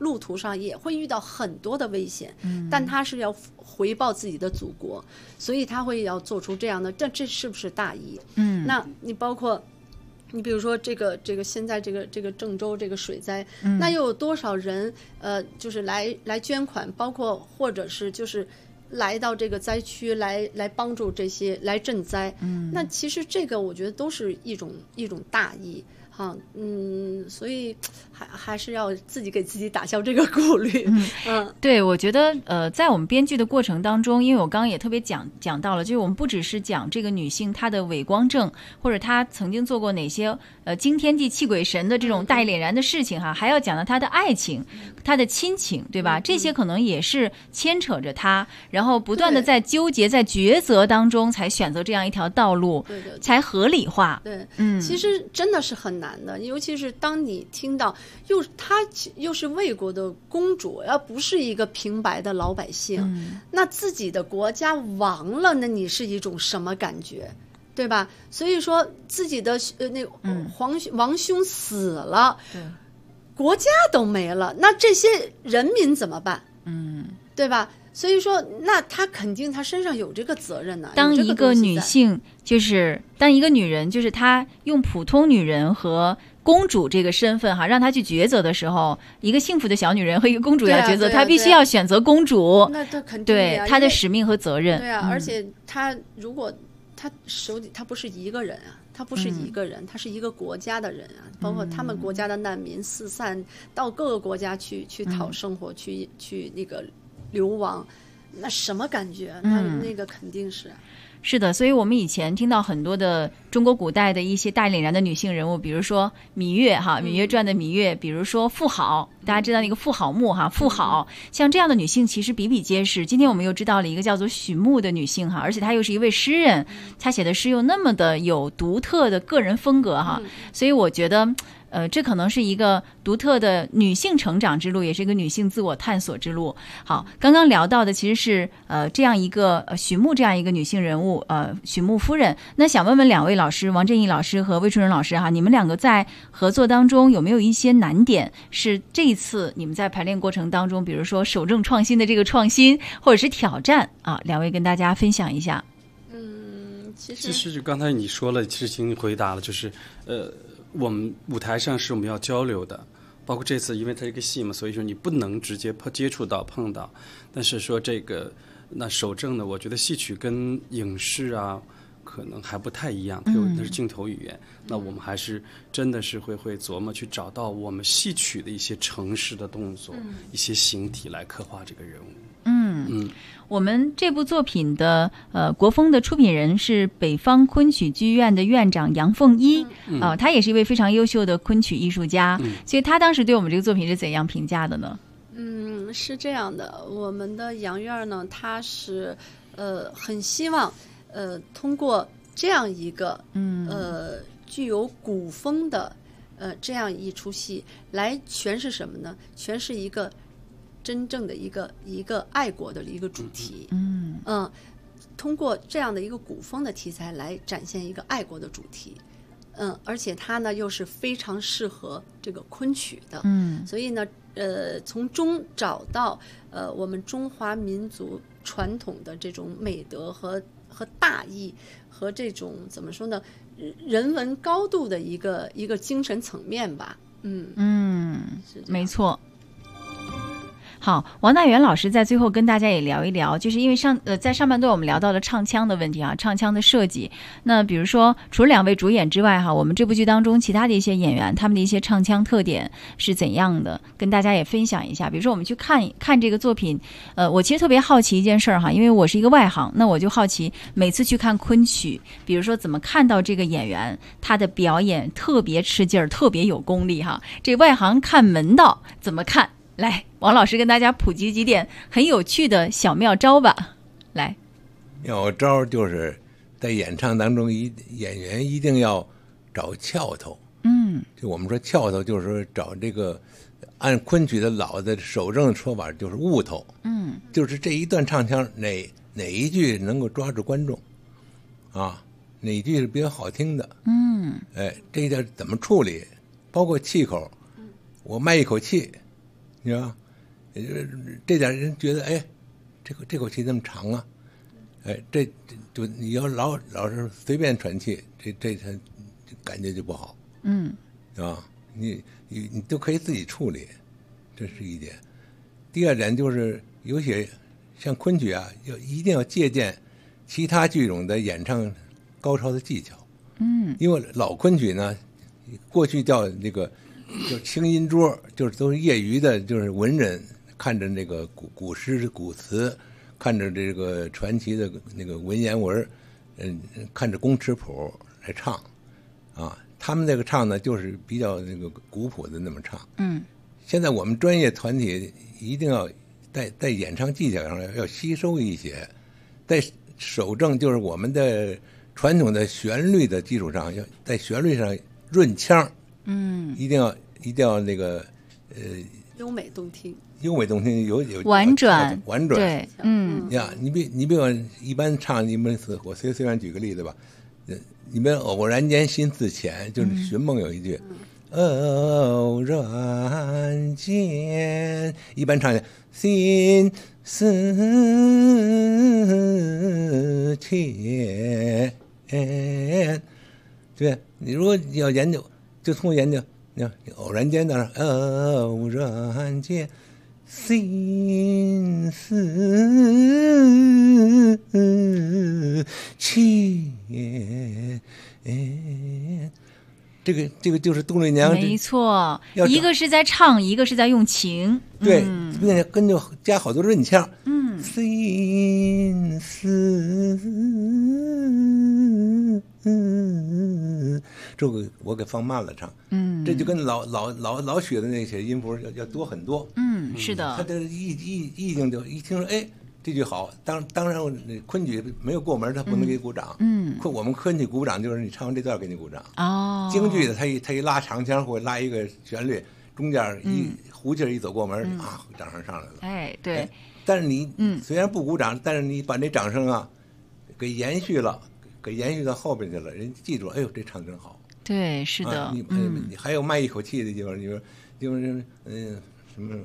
路途上也会遇到很多的危险，但他是要回报自己的祖国，所以他会要做出这样的，这是不是大义？那你包括你比如说这个现在这个郑州这个水灾，那又有多少人就是来捐款，包括或者是就是来到这个灾区来帮助这些来赈灾，那其实这个我觉得都是一种大义。所以还是要自己给自己打消这个顾虑。 对，我觉得在我们编剧的过程当中，因为我刚刚也特别讲到了，就是我们不只是讲这个女性她的伪光正，或者她曾经做过哪些惊天地泣鬼神的这种大义凛然的事情哈，还要讲到她的爱情、她的亲情，对吧？这些可能也是牵扯着她，然后不断的在纠结、在抉择当中，才选择这样一条道路， 对， 才合理化。 对，其实真的是很难的，尤其是当你听到她又是魏国的公主，而不是一个平白的老百姓，那自己的国家亡了，那你是一种什么感觉，对吧？所以说自己的王兄死了，国家都没了，那这些人民怎么办？对吧？所以说，那她肯定她身上有这个责任呢。 当一个女性，就是当一个女人，就是她用普通女人和公主这个身份哈，让她去抉择的时候，一个幸福的小女人和一个公主要抉择，她必须要选择公主。 那这肯定对她的使命和责任。 对啊，而且她如果她手里她不是一个人啊。他不是一个人，他是一个国家的人啊，包括他们国家的难民四散到各个国家去讨生活，去那个流亡，那什么感觉？那个肯定是。 是的，所以我们以前听到很多的中国古代的一些大义凛然的女性人物，比如说芈月哈，《芈月传》的芈月，比如说妇好，大家知道那个妇好墓哈，妇好，像这样的女性其实比比皆是。今天我们又知道了一个叫做许穆的女性哈，而且她又是一位诗人，她写的诗又那么的有独特的个人风格哈，所以我觉得这可能是一个独特的女性成长之路，也是一个女性自我探索之路。好，刚刚聊到的其实是这样一个许穆这样一个女性人物，许穆夫人。那想问问两位老师，王振义老师和魏春仁老师哈，你们两个在合作当中有没有一些难点？是这一次你们在排练过程当中，比如说守正创新的这个创新，或者是挑战啊？两位跟大家分享一下。 其实就刚才你说了，其实已经回答了，就是我们舞台上是我们要交流的，包括这次因为它是一个戏嘛，所以说你不能直接接触到碰到，但是说这个那守正呢，我觉得戏曲跟影视啊可能还不太一样，它有那是镜头语言，那我们还是真的是会琢磨去找到我们戏曲的一些程式的动作，一些形体来刻画这个人物。 我们这部作品的国风的出品人是北方昆曲剧院的院长杨凤一他也是一位非常优秀的昆曲艺术家，所以他当时对我们这个作品是怎样评价的呢？ 是这样的，我们的杨院呢，他是很希望通过这样一个具有古风的这样一出戏来诠释什么呢？诠释一个真正的一个爱国的一个主题，通过这样的一个古风的题材来展现一个爱国的主题，而且它呢又是非常适合这个昆曲的，所以呢，从中找到我们中华民族传统的这种美德和大义和这种怎么说呢，人文高度的一个精神层面吧， 没错。好，王大元老师在最后跟大家也聊一聊，就是因为在上半段我们聊到了唱腔的问题啊，唱腔的设计。那比如说，除了两位主演之外哈，我们这部剧当中其他的一些演员，他们的一些唱腔特点是怎样的，跟大家也分享一下。比如说，我们去看这个作品，我其实特别好奇一件事儿哈，因为我是一个外行，那我就好奇每次去看昆曲，比如说怎么看到这个演员他的表演特别吃劲儿，特别有功力哈。这外行看门道怎么看？来，王老师跟大家普及几点很有趣的小妙招吧。来， 妙招就是在演唱当中，演员一定要找翘头。就我们说翘头，就是说找这个按昆曲的老的守正的说法，就是悟头。就是这一段唱腔哪一句能够抓住观众啊？哪句是比较好听的？这叫怎么处理？包括气口，我迈一口气。 你知道吧？这点人觉得，哎，这口气那么长啊，哎，这就你要老是随便喘气，这他感觉就不好，啊，你都可以自己处理，这是一点。第二点就是有些像昆曲啊，一定要借鉴其他剧种的演唱高超的技巧，因为老昆曲呢，过去叫那个叫清音桌，就是都是业余的，就是文人看着那个古诗古词，看着这个传奇的那个文言文，看着公尺谱来唱，啊，他们那个唱呢，就是比较那个古朴的那么唱。现在我们专业团体一定要在演唱技巧上要吸收一些，在守正就是我们的传统的旋律的基础上，要在旋律上润腔。一定要那个优美动听， 有婉转， 对， 呀， 你比如一般唱，你们我随便举个例子吧，你们偶然间心似浅，就是寻梦有一句，偶然间，一般唱心似浅，对，你如果要研究。就通过研究，你看偶然间的偶然间，心似浅，这个就是杜丽娘， 没错，一个是在唱，一个是在用情， 对，并且跟着加好多润腔，心似。这个我给放慢了唱，这就跟老学的那些音符要多很多， 是的， 他的意境就一听说，哎，这句好，当然昆曲没有过门，他不能给鼓掌，我们昆曲鼓掌就是你唱完这段给你鼓掌，京剧的他一拉长腔或拉一个旋律，中间一胡劲一走过门啊，掌声上来了， 哎，对， 但是你虽然不鼓掌，但是你把那掌声啊给延续了。给延续到后边去了，人记住，哎呦，这唱真好。 对，是的。 你还有卖一口气的地方，就是什么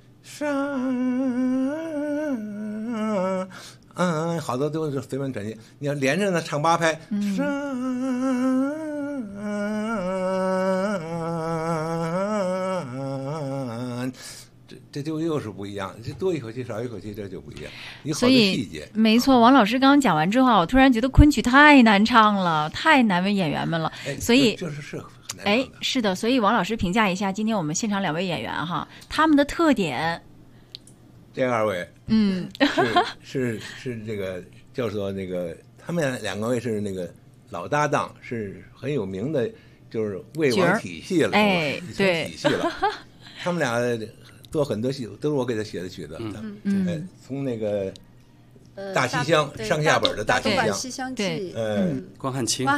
山好多都是随便转接。你要连着呢唱8拍，山这就又是不一样，这多一口气少一口气，这就不一样。有好多细节， 没错。王老师刚刚讲完之后，我突然觉得昆曲太难唱了，太难为演员们了。所以就是很难。 哎，是的，所以王老师评价一下今天我们现场2位演员哈，他们的特点。 这2位，是这个叫做那个，他们2位是那个老搭档，是很有名的，就是魏王体系了， 哎，对， 体系了。他们俩做很多戏都是我给他写的曲子，从那个大西厢上下本的大西厢， 西厢记， 关汉卿，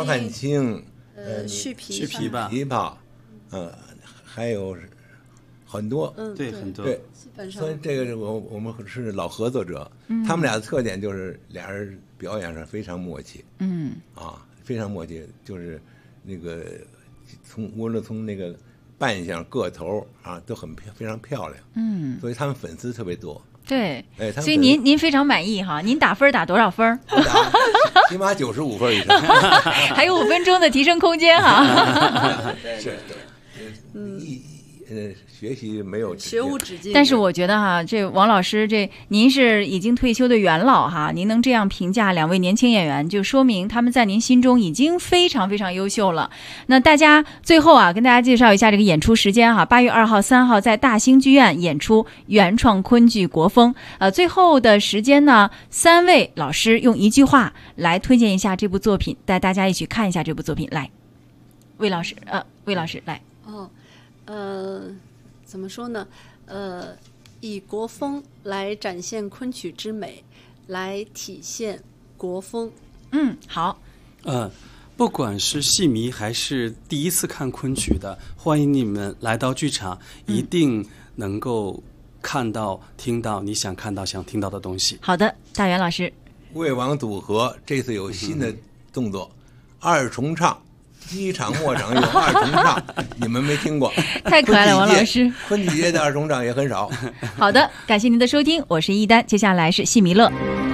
续琵琶，还有很多， 对，很多， 对，基本上，所以这个我们是老合作者，他们俩的特点就是俩人表演上非常默契，非常默契，就是那个无论从那个扮相、个头啊，都非常漂亮。所以他们粉丝特别多。 对，所以您非常满意哈？您打分打多少分？ 起码95分以上， 还有5分钟的提升空间哈。 是，学习没有学无止境。 但是我觉得哈，这王老师您是已经退休的元老哈，您能这样评价2位年轻演员，就说明他们在您心中已经非常非常优秀了。那大家最后啊，跟大家介绍一下这个演出时间哈，8月2号、3号在大兴剧院演出原创昆剧《国风》。最后的时间呢，3位老师用1句话来推荐一下这部作品，带大家一起看一下这部作品。来，魏老师来。 怎么说呢？以国风来展现昆曲之美，来体现国风。 好。 不管是戏迷还是第一次看昆曲的，欢迎你们来到剧场，一定能够看到、听到你想看到、想听到的东西。 好的，大元老师。 魏王组合这次有新的动作，2重唱机场末场有二重唱，你们没听过？ 太可爱了，王老师。 昆曲界的二重唱也很少。 好的，感谢您的收听，我是一丹，接下来是戏弥勒。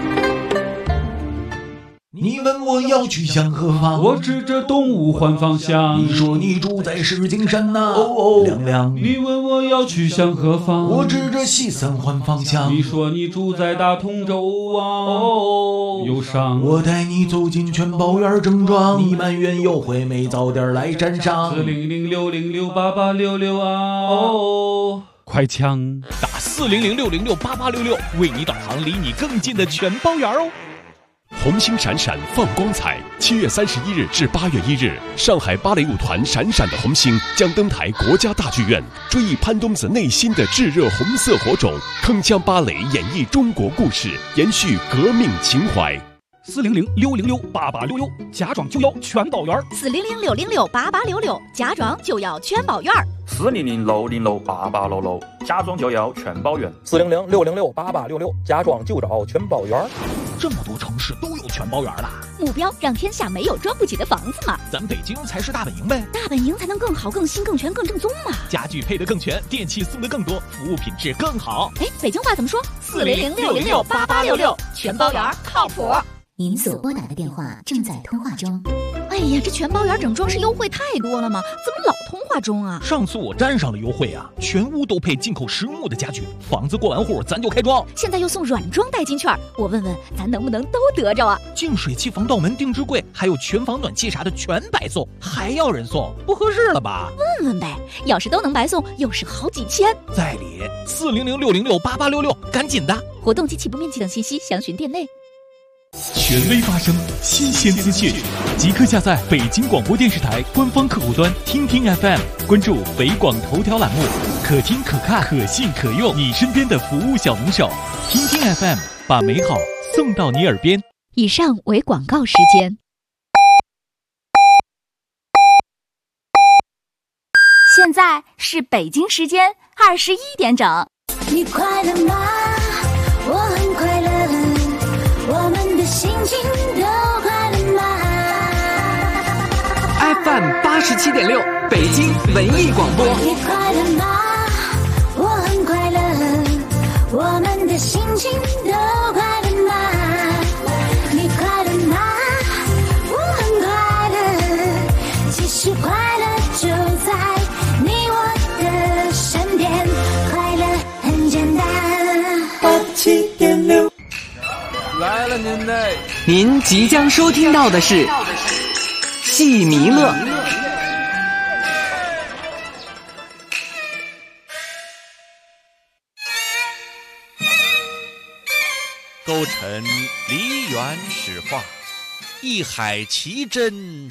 你问我要去向何方， 我指着东吴换方向。 你说你住在石景山呐，亮亮。 你问我要去向何方， 我指着西三环方向。 你说你住在大同州啊，忧伤。 我带你走进全宝园正庄，你埋怨优惠没早点来沾上。 40060688866啊，快抢打40060688866，为你导航离你更近的全宝园哦。 红星闪闪放光彩，7月31日至8月1日，上海芭蕾舞团闪闪的红星将登台国家大剧院，追忆潘冬子内心的炙热红色火种，铿锵芭蕾演绎中国故事，延续革命情怀。 40060688866，家装就要全宝园。 40060688866，家装就要全宝园。 40060688866，家装就要全宝园。 40060688866，家装就找全宝园。 这么多城市都有全宝园了， 目标让天下没有装不起的房子嘛。 咱北京才是大本营呗， 大本营才能更好、更新、更全、更正宗嘛。 家具配得更全，电器送得更多，服务品质更好。 哎，北京话怎么说？40060688866，全宝园靠谱。 您所拨打的电话正在通话中。 哎呀，这全宝园整装饰优惠太多了吗？怎么老通话中啊？ 上次我沾上了优惠啊，全屋都配进口实木的家具，房子过完户咱就开装。 现在又送软装代金券，我问问咱能不能都得着啊？ 净水器、防盗门、定制柜，还有全房暖气啥的全白送，还要人送，不合适了吧？ 问问呗，要是都能白送，又是好几千。 在理，40060688866，赶紧的！ 活动及起步面积等信息详询店内。 权威发声，新鲜资讯，即刻下载北京广播电视台官方客户端听听 FM， 关注北广头条栏目，可听可看可信可用，你身边的服务小能手。听听 FM， 把美好送到你耳边。 以上为广告时间。 现在是北京时间21点整。 你快乐吗？我很快乐。我们的心情都快乐吗 ？FM 87.6，北京文艺广播。 你快乐吗？我很快乐。我们的心情都快乐吗？你快乐吗？我很快乐。其实快乐就在你我的身边，快乐很简单。87.6。 来了您嘞！您即将收听到的是戏弥勒。 勾陈梨园史话，一海奇珍